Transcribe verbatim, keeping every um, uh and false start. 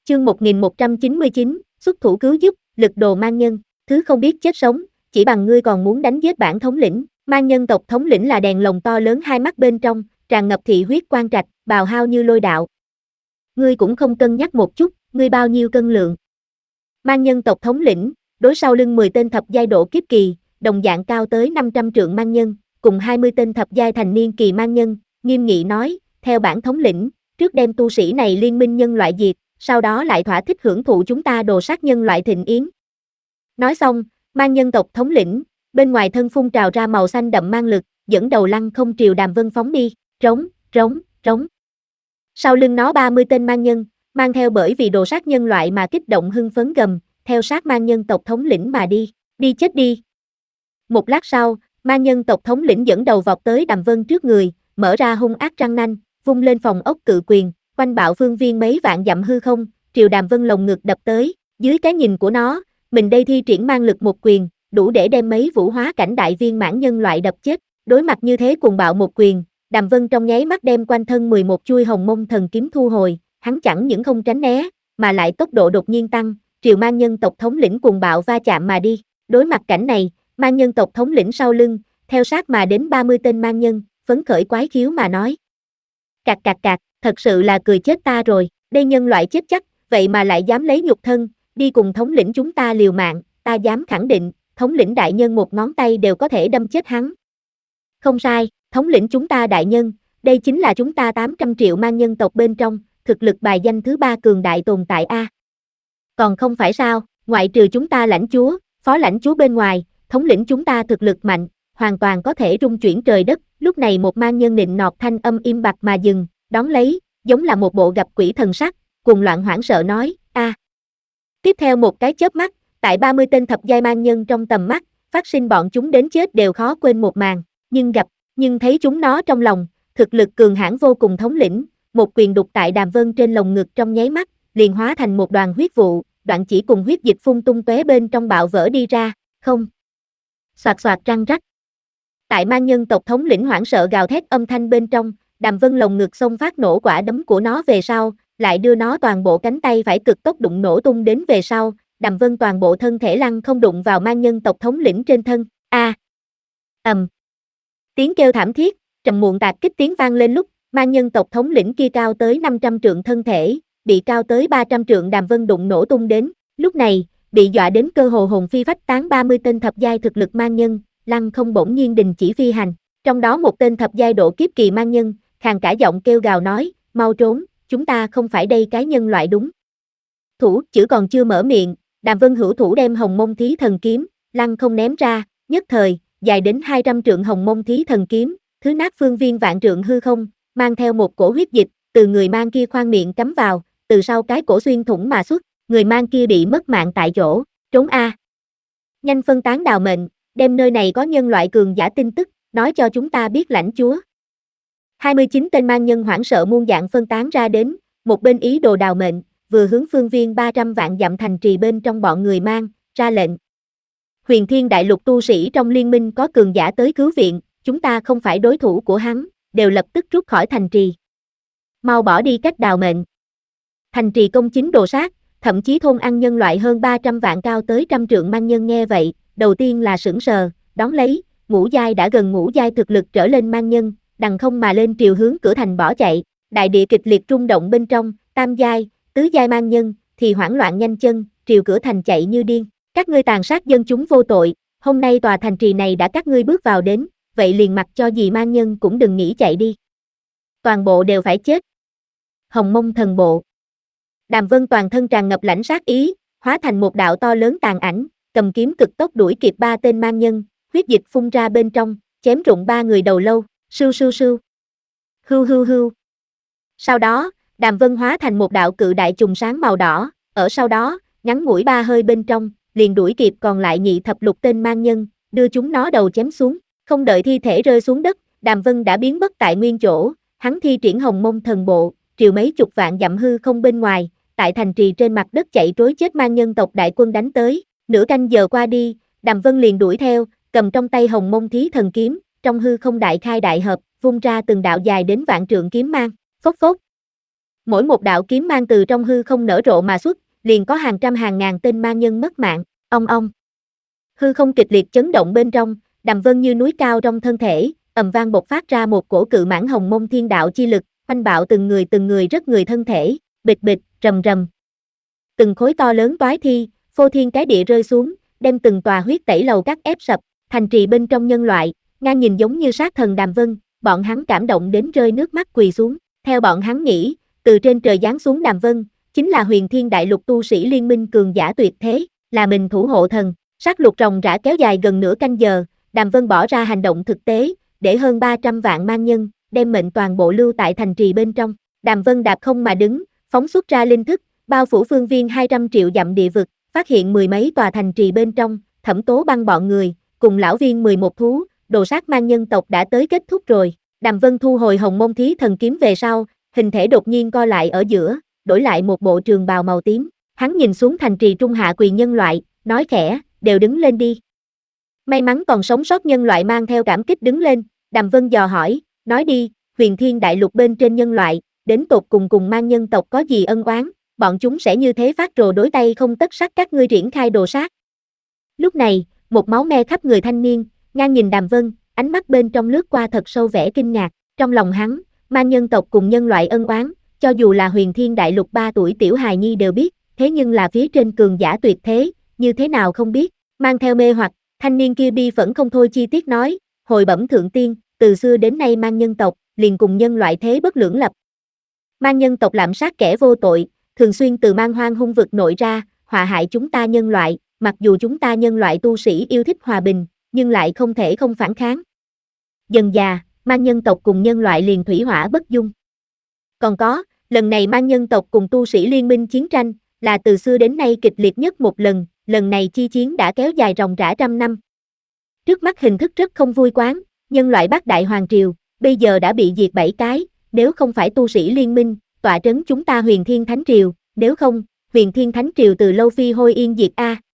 Chương một nghìn một trăm chín mươi chín, xuất thủ cứu giúp, lực đồ mang nhân, thứ không biết chết sống, chỉ bằng ngươi còn muốn đánh giết bản thống lĩnh. Mang nhân tộc thống lĩnh là đèn lồng to lớn hai mắt bên trong, tràn ngập thị huyết quang trạch, bào hao như lôi đạo. Ngươi cũng không cân nhắc một chút, ngươi bao nhiêu cân lượng. Mang nhân tộc thống lĩnh, đối sau lưng mười tên thập giai độ kiếp kỳ, đồng dạng cao tới năm trăm trượng mang nhân, cùng hai mươi tên thập giai thành niên kỳ mang nhân, nghiêm nghị nói, theo bản thống lĩnh, trước đem tu sĩ này liên minh nhân loại diệt, sau đó lại thỏa thích hưởng thụ chúng ta đồ sát nhân loại thịnh yến. Nói xong, mang nhân tộc thống lĩnh, bên ngoài thân phun trào ra màu xanh đậm mang lực, dẫn đầu lăng không triều Đàm Vân phóng đi, rống, rống, rống. Sau lưng nó ba mươi tên mang nhân, mang theo bởi vì đồ sát nhân loại mà kích động hưng phấn gầm, theo sát mang nhân tộc thống lĩnh mà đi, đi chết đi. Một lát sau, mang nhân tộc thống lĩnh dẫn đầu vọt tới Đàm Vân trước người, mở ra hung ác răng nanh, vung lên phòng ốc cự quyền, quanh bạo phương viên mấy vạn dặm hư không, triều Đàm Vân lồng ngực đập tới, dưới cái nhìn của nó, mình đây thi triển mang lực một quyền, đủ để đem mấy vũ hóa cảnh đại viên mãn nhân loại đập chết. Đối mặt như thế cuồng bạo một quyền, Đàm Vân trong nháy mắt đem quanh thân mười một chuôi hồng mông thần kiếm thu hồi, hắn chẳng những không tránh né, mà lại tốc độ đột nhiên tăng, triều mang nhân tộc thống lĩnh cuồng bạo va chạm mà đi. Đối mặt cảnh này, mang nhân tộc thống lĩnh sau lưng, theo sát mà đến ba mươi tên mang nhân, phấn khởi quái khiếu mà nói. Cạc cạc cạc, thật sự là cười chết ta rồi, đây nhân loại chết chắc, vậy mà lại dám lấy nhục thân, đi cùng thống lĩnh chúng ta liều mạng, ta dám khẳng định, thống lĩnh đại nhân một ngón tay đều có thể đâm chết hắn. Không sai, thống lĩnh chúng ta đại nhân, đây chính là chúng ta tám trăm triệu mang nhân tộc bên trong, thực lực bài danh thứ ba cường đại tồn tại a. Còn không phải sao, ngoại trừ chúng ta lãnh chúa, phó lãnh chúa bên ngoài, thống lĩnh chúng ta thực lực mạnh, hoàn toàn có thể rung chuyển trời đất. Lúc này một mang nhân nịnh nọt thanh âm im bặt mà dừng, đón lấy, giống là một bộ gặp quỷ thần sắc, cuồng loạn hoảng sợ nói, a. Tiếp theo một cái chớp mắt, tại ba mươi tên thập giai mang nhân trong tầm mắt, phát sinh bọn chúng đến chết đều khó quên một màn, nhưng gặp, nhưng thấy chúng nó trong lòng, thực lực cường hãn vô cùng thống lĩnh, một quyền đục tại Đàm Vân trên lồng ngực trong nháy mắt, liền hóa thành một đoàn huyết vụ, đoạn chỉ cùng huyết dịch phun tung tóe bên trong bạo vỡ đi ra, không. Soạt soạt răng rắc. Tại mang nhân tộc thống lĩnh hoảng sợ gào thét âm thanh bên trong, Đàm Vân lồng ngực xông phát nổ quả đấm của nó về sau, lại đưa nó toàn bộ cánh tay phải cực tốc đụng nổ tung đến về sau, Đàm Vân toàn bộ thân thể lăn không đụng vào mang nhân tộc thống lĩnh trên thân, a. Ầm. Um. Tiếng kêu thảm thiết, trầm muộn tạc kích tiếng vang lên lúc, mang nhân tộc thống lĩnh kia cao tới năm trăm trượng thân thể, bị cao tới ba trăm trượng Đàm Vân đụng nổ tung đến, lúc này, bị dọa đến cơ hồ hồn phi phách tán ba mươi tên thập giai thực lực mang nhân, lăng không bỗng nhiên đình chỉ phi hành, trong đó một tên thập giai độ kiếp kỳ mang nhân, khàn cả giọng kêu gào nói, mau trốn, chúng ta không phải đây cái nhân loại đúng. Thủ, chữ còn chưa mở miệng, Đàm Vân hữu thủ đem hồng mông thí thần kiếm, lăng không ném ra, nhất thời, dài đến hai trăm trượng hồng mông thí thần kiếm, thứ nát phương viên vạn trượng hư không, mang theo một cổ huyết dịch, từ người mang kia khoang miệng cắm vào, từ sau cái cổ xuyên thủng mà xuất, người mang kia bị mất mạng tại chỗ, trốn a. Nhanh phân tán đào mệnh, đem nơi này có nhân loại cường giả tin tức, nói cho chúng ta biết lãnh chúa. hai mươi chín tên mang nhân hoảng sợ muôn dạng phân tán ra đến, một bên ý đồ đào mệnh, vừa hướng phương viên ba trăm vạn dặm thành trì bên trong bọn người mang, ra lệnh. Huyền Thiên Đại Lục tu sĩ trong liên minh có cường giả tới cứu viện, chúng ta không phải đối thủ của hắn, đều lập tức rút khỏi thành trì. Mau bỏ đi cách đào mệnh. Thành trì công chính đồ sát, thậm chí thôn ăn nhân loại hơn ba trăm vạn cao tới trăm trượng mang nhân nghe vậy, đầu tiên là sững sờ, đón lấy, ngũ giai đã gần ngũ giai thực lực trở lên mang nhân, đằng không mà lên triều hướng cửa thành bỏ chạy, đại địa kịch liệt rung động bên trong, tam giai, tứ giai mang nhân, thì hoảng loạn nhanh chân, triều cửa thành chạy như điên, các ngươi tàn sát dân chúng vô tội, hôm nay tòa thành trì này đã các ngươi bước vào đến, vậy liền mặc cho gì mang nhân cũng đừng nghĩ chạy đi. Toàn bộ đều phải chết. Hồng mông thần bộ. Đàm Vân toàn thân tràn ngập lãnh sát ý, hóa thành một đạo to lớn tàn ảnh, cầm kiếm cực tốc đuổi kịp ba tên mang nhân, huyết dịch phun ra bên trong, chém rụng ba người đầu lâu, sưu sưu sưu. Hưu hưu hưu. Sau đó, Đàm Vân hóa thành một đạo cự đại trùng sáng màu đỏ, ở sau đó, ngắn ngủi ba hơi bên trong, liền đuổi kịp còn lại nhị thập lục tên mang nhân, đưa chúng nó đầu chém xuống, không đợi thi thể rơi xuống đất, Đàm Vân đã biến mất tại nguyên chỗ, hắn thi triển hồng mông thần bộ, triều mấy chục vạn dặm hư không bên ngoài, tại thành trì trên mặt đất chạy trối chết mang nhân tộc đại quân đánh tới, nửa canh giờ qua đi, Đàm Vân liền đuổi theo, cầm trong tay hồng mông thí thần kiếm, trong hư không đại khai đại hợp, vung ra từng đạo dài đến vạn trượng kiếm mang, phốc phốc. Mỗi một đạo kiếm mang từ trong hư không nở rộ mà xuất, liền có hàng trăm hàng ngàn tên ma nhân mất mạng, ong ong. Hư không kịch liệt chấn động bên trong, Đàm Vân như núi cao trong thân thể, ầm vang bộc phát ra một cổ cự mãn hồng mông thiên đạo chi lực, oanh bạo từng người từng người rất người thân thể, bịch bịch, rầm rầm. Từng khối to lớn toái thi, phô thiên cái địa rơi xuống, đem từng tòa huyết tẩy lầu cắt ép sập, thành trì bên trong nhân loại, ngang nhìn giống như sát thần Đàm Vân, bọn hắn cảm động đến rơi nước mắt quỳ xuống, theo bọn hắn nghĩ, từ trên trời giáng xuống Đàm Vân, chính là huyền thiên đại lục tu sĩ liên minh cường giả tuyệt thế, là mình thủ hộ thần. Sát lục ròng rã kéo dài gần nửa canh giờ, Đàm Vân bỏ ra hành động thực tế, để hơn ba trăm vạn man nhân, đem mệnh toàn bộ lưu tại thành trì bên trong. Đàm Vân đạp không mà đứng, phóng xuất ra linh thức, bao phủ phương viên hai trăm triệu dặm địa vực, phát hiện mười mấy tòa thành trì bên trong, Thẩm Tố Băng bọn người, cùng lão viên mười một thú, đồ sát man nhân tộc đã tới kết thúc rồi. Đàm Vân thu hồi hồng môn thí thần kiếm về sau, hình thể đột nhiên co lại ở giữa, đổi lại một bộ trường bào màu tím. Hắn nhìn xuống thành trì trung hạ quỳ nhân loại, nói khẽ, đều đứng lên đi. May mắn còn sống sót nhân loại mang theo cảm kích đứng lên, Đàm Vân dò hỏi, nói đi, huyền thiên đại lục bên trên nhân loại, đến tột cùng cùng man nhân tộc có gì ân oán, bọn chúng sẽ như thế phát rồ đối tay không tất sắt các ngươi triển khai đồ sát. Lúc này, một máu me khắp người thanh niên, ngang nhìn Đàm Vân, ánh mắt bên trong lướt qua thật sâu vẻ kinh ngạc, trong lòng hắn, man nhân tộc cùng nhân loại ân oán, cho dù là huyền thiên đại lục ba tuổi tiểu hài nhi đều biết, thế nhưng là phía trên cường giả tuyệt thế, như thế nào không biết, mang theo mê hoặc, thanh niên kia bi phẫn không thôi chi tiết nói, hồi bẩm thượng tiên, từ xưa đến nay man nhân tộc, liền cùng nhân loại thế bất lưỡng lập. Man nhân tộc lạm sát kẻ vô tội, thường xuyên từ man hoang hung vực nội ra, họa hại chúng ta nhân loại, mặc dù chúng ta nhân loại tu sĩ yêu thích hòa bình, nhưng lại không thể không phản kháng. Dần già, man nhân tộc cùng nhân loại liền thủy hỏa bất dung. Còn có, lần này man nhân tộc cùng tu sĩ liên minh chiến tranh, là từ xưa đến nay kịch liệt nhất một lần, lần này chi chiến đã kéo dài ròng rã trăm năm. Trước mắt hình thức rất không vui quán, nhân loại bát đại hoàng triều, bây giờ đã bị diệt bảy cái, nếu không phải tu sĩ liên minh, tọa trấn chúng ta huyền thiên thánh triều, nếu không, huyền thiên thánh triều từ lâu phi hôi yên diệt a.